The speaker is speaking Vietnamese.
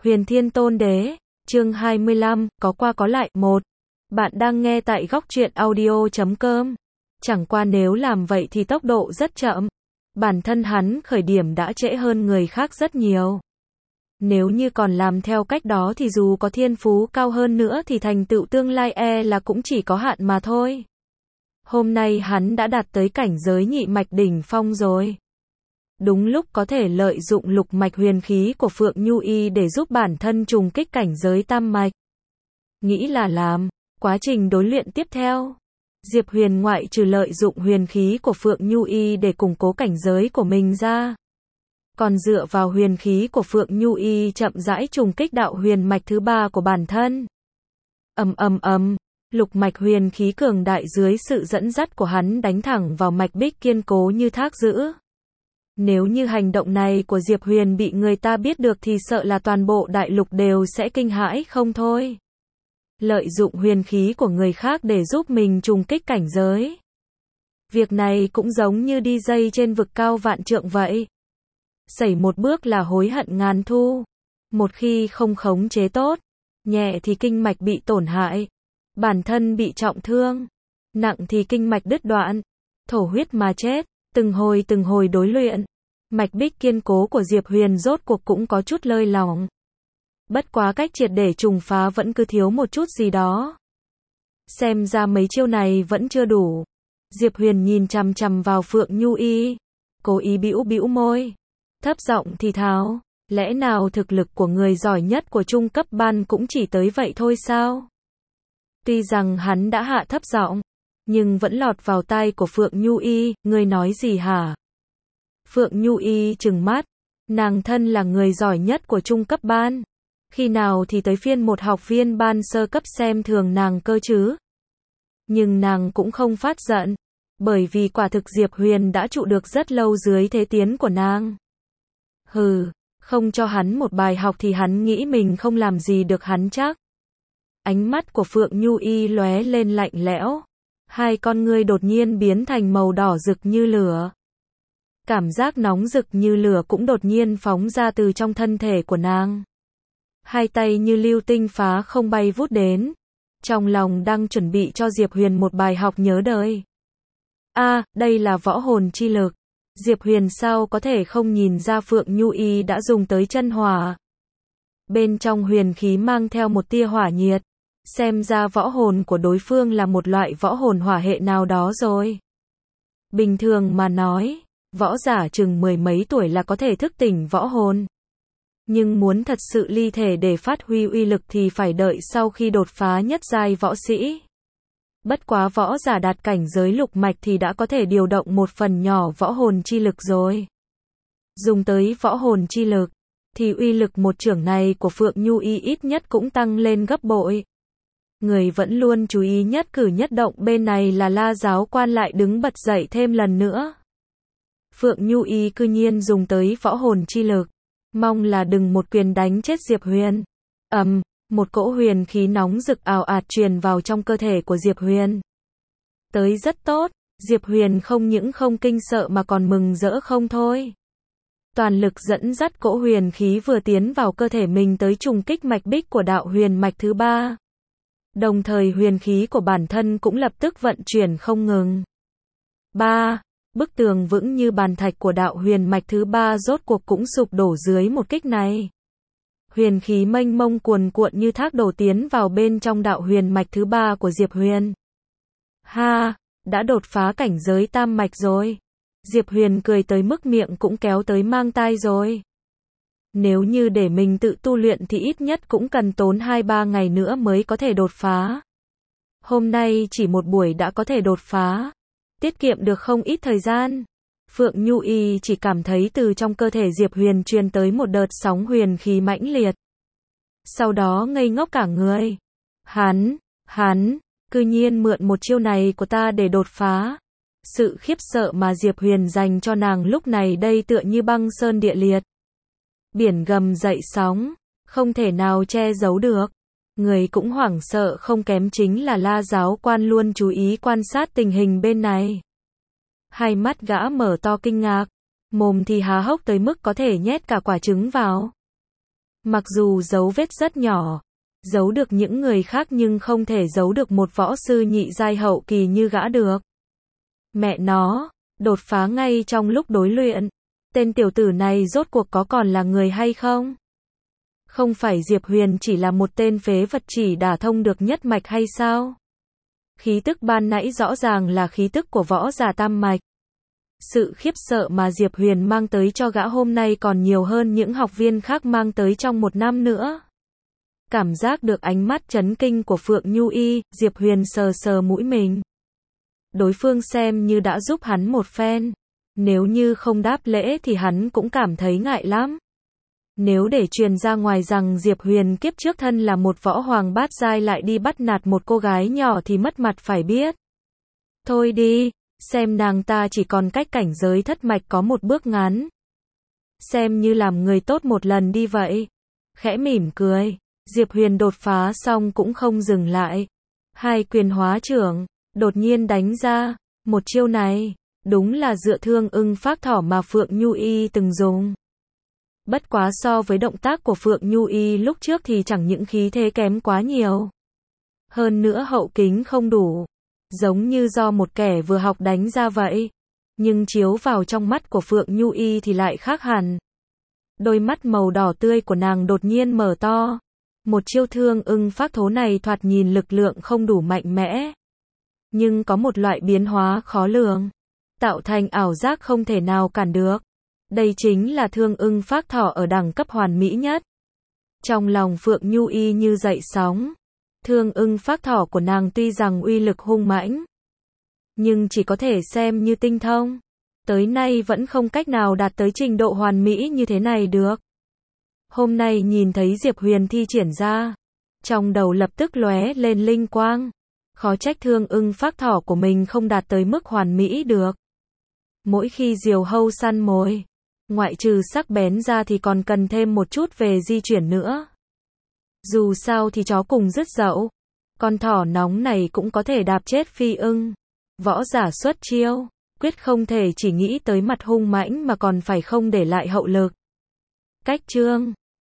Huyền Thiên Tôn Đế, chương 25, có qua có lại, 1. Bạn đang nghe tại góc truyện audio.com. Chẳng qua nếu làm vậy thì tốc độ rất chậm. Bản thân hắn khởi điểm đã trễ hơn người khác rất nhiều. Nếu như còn làm theo cách đó thì dù có thiên phú cao hơn nữa thì thành tựu tương lai là cũng chỉ có hạn mà thôi. Hôm nay hắn đã đạt tới cảnh giới nhị mạch đỉnh phong rồi. Đúng lúc có thể lợi dụng lục mạch huyền khí của Phượng Nhu Y để giúp bản thân trùng kích cảnh giới tam mạch. Nghĩ là làm. Quá trình đối luyện tiếp theo, Diệp Huyền ngoại trừ lợi dụng huyền khí của Phượng Nhu Y để củng cố cảnh giới của mình ra, còn dựa vào huyền khí của Phượng Nhu Y chậm rãi trùng kích đạo huyền mạch thứ 3 của bản thân. Lục mạch huyền khí cường đại dưới sự dẫn dắt của hắn đánh thẳng vào mạch bích kiên cố như thác giữ. Nếu như hành động này của Diệp Huyền bị người ta biết được thì sợ là toàn bộ đại lục đều sẽ kinh hãi không thôi. Lợi dụng huyền khí của người khác để giúp mình trùng kích cảnh giới. Việc này cũng giống như đi dây trên vực cao vạn trượng vậy. Sẩy một bước là hối hận ngàn thu. Một khi không khống chế tốt, nhẹ thì kinh mạch bị tổn hại, bản thân bị trọng thương, nặng thì kinh mạch đứt đoạn, thổ huyết mà chết. Từng hồi đối luyện, mạch bích kiên cố của Diệp Huyền rốt cuộc cũng có chút lơi lỏng. Bất quá cách triệt để trùng phá vẫn cứ thiếu một chút gì đó. Xem ra mấy chiêu này vẫn chưa đủ. Diệp Huyền nhìn chằm chằm vào Phượng Nhu Y, cố ý bĩu môi, thấp giọng thì thào, lẽ nào thực lực của người giỏi nhất của trung cấp ban cũng chỉ tới vậy thôi sao? Tuy rằng hắn đã hạ thấp giọng, nhưng vẫn lọt vào tai của Phượng Nhu Y, ngươi nói gì hả? Phượng Nhu Y trừng mắt, nàng thân là người giỏi nhất của trung cấp ban. Khi nào thì tới phiên một học viên ban sơ cấp xem thường nàng cơ chứ? Nhưng nàng cũng không phát giận, bởi vì quả thực Diệp Huyền đã trụ được rất lâu dưới thế tiến của nàng. Không cho hắn một bài học thì hắn nghĩ mình không làm gì được hắn chắc. Ánh mắt của Phượng Nhu Y lóe lên lạnh lẽo. Hai con ngươi đột nhiên biến thành màu đỏ rực như lửa. Cảm giác nóng rực như lửa cũng đột nhiên phóng ra từ trong thân thể của nàng. Hai tay như lưu tinh phá không bay vút đến. Trong lòng đang chuẩn bị cho Diệp Huyền một bài học nhớ đời. Đây là võ hồn chi lực. Diệp Huyền sao có thể không nhìn ra Phượng Nhu Y đã dùng tới chân hỏa. Bên trong huyền khí mang theo một tia hỏa nhiệt. Xem ra võ hồn của đối phương là một loại võ hồn hỏa hệ nào đó rồi. Bình thường mà nói, võ giả chừng mười mấy tuổi là có thể thức tỉnh võ hồn. Nhưng muốn thật sự ly thể để phát huy uy lực thì phải đợi sau khi đột phá nhất giai võ sĩ. Bất quá võ giả đạt cảnh giới lục mạch thì đã có thể điều động một phần nhỏ võ hồn chi lực rồi. Dùng tới võ hồn chi lực, thì uy lực một chưởng này của Phượng Nhu Y ít nhất cũng tăng lên gấp bội. Người vẫn luôn chú ý nhất cử nhất động bên này là La giáo quan lại đứng bật dậy thêm lần nữa. Phượng Nhu Y cư nhiên dùng tới võ hồn chi lực, mong là đừng một quyền đánh chết Diệp Huyền. Một cỗ huyền khí nóng rực ào ạt truyền vào trong cơ thể của Diệp Huyền. Tới rất tốt, Diệp Huyền không những không kinh sợ mà còn mừng rỡ không thôi. Toàn lực dẫn dắt cỗ huyền khí vừa tiến vào cơ thể mình tới trùng kích mạch bích của đạo huyền mạch thứ 3. Đồng thời huyền khí của bản thân cũng lập tức vận chuyển không ngừng. Bức tường vững như bàn thạch của đạo huyền mạch thứ 3 rốt cuộc cũng sụp đổ dưới một kích này. Huyền khí mênh mông cuồn cuộn như thác đổ tiến vào bên trong đạo huyền mạch thứ 3 của Diệp Huyền. Đã đột phá cảnh giới tam mạch rồi. Diệp Huyền cười tới mức miệng cũng kéo tới mang tai rồi. Nếu như để mình tự tu luyện thì ít nhất cũng cần tốn 2-3 ngày nữa mới có thể đột phá. Hôm nay chỉ một buổi đã có thể đột phá. Tiết kiệm được không ít thời gian. Phượng Nhu Y chỉ cảm thấy từ trong cơ thể Diệp Huyền truyền tới một đợt sóng huyền khí mãnh liệt. Sau đó ngây ngốc cả người. Hắn, cư nhiên mượn một chiêu này của ta để đột phá. Sự khiếp sợ mà Diệp Huyền dành cho nàng lúc này đây tựa như băng sơn địa liệt. Biển gầm dậy sóng, không thể nào che giấu được. Người cũng hoảng sợ không kém chính là La giáo quan luôn chú ý quan sát tình hình bên này. Hai mắt gã mở to kinh ngạc, mồm thì há hốc tới mức có thể nhét cả quả trứng vào. Mặc dù dấu vết rất nhỏ, giấu được những người khác nhưng không thể giấu được một võ sư nhị giai hậu kỳ như gã được. Mẹ nó, đột phá ngay trong lúc đối luyện. Tên tiểu tử này rốt cuộc có còn là người hay không? Không phải Diệp Huyền chỉ là một tên phế vật chỉ đả thông được nhất mạch hay sao? Khí tức ban nãy rõ ràng là khí tức của võ giả tam mạch. Sự khiếp sợ mà Diệp Huyền mang tới cho gã hôm nay còn nhiều hơn những học viên khác mang tới trong một năm nữa. Cảm giác được ánh mắt chấn kinh của Phượng Nhu Y, Diệp Huyền sờ sờ mũi mình. Đối phương xem như đã giúp hắn một phen. Nếu như không đáp lễ thì hắn cũng cảm thấy ngại lắm. Nếu để truyền ra ngoài rằng Diệp Huyền kiếp trước thân là một võ hoàng bát giai lại đi bắt nạt một cô gái nhỏ thì mất mặt phải biết. Thôi đi, xem nàng ta chỉ còn cách cảnh giới thất mạch có một bước ngắn. Xem như làm người tốt một lần đi vậy. Khẽ mỉm cười, Diệp Huyền đột phá xong cũng không dừng lại. Hai quyền hóa trưởng, đột nhiên đánh ra. Một chiêu này, đúng là dựa Thương Ưng Phác Thỏ mà Phượng Nhu Y từng dùng. Bất quá so với động tác của Phượng Nhu Y lúc trước thì chẳng những khí thế kém quá nhiều. Hơn nữa hậu kính không đủ. Giống như do một kẻ vừa học đánh ra vậy. Nhưng chiếu vào trong mắt của Phượng Nhu Y thì lại khác hẳn. Đôi mắt màu đỏ tươi của nàng đột nhiên mở to. Một chiêu Thương Ưng Phác Thố này thoạt nhìn lực lượng không đủ mạnh mẽ. Nhưng có một loại biến hóa khó lường. Tạo thành ảo giác không thể nào cản được. Đây chính là Thương Ưng Phác Thỏ ở đẳng cấp hoàn mỹ nhất. Trong lòng Phượng Nhu Y như dậy sóng. Thương Ưng Phác Thỏ của nàng tuy rằng uy lực hung mãnh, nhưng chỉ có thể xem như tinh thông. Tới nay vẫn không cách nào đạt tới trình độ hoàn mỹ như thế này được. Hôm nay nhìn thấy Diệp Huyền thi triển ra, trong đầu lập tức lóe lên linh quang. Khó trách Thương Ưng Phác Thỏ của mình không đạt tới mức hoàn mỹ được. Mỗi khi diều hâu săn mồi, ngoại trừ sắc bén ra thì còn cần thêm một chút về di chuyển nữa. Dù sao thì chó cùng rứt dậu, con thỏ nóng này cũng có thể đạp chết phi ưng. Võ giả xuất chiêu, quyết không thể chỉ nghĩ tới mặt hung mãnh mà còn phải không để lại hậu lực. Cách chương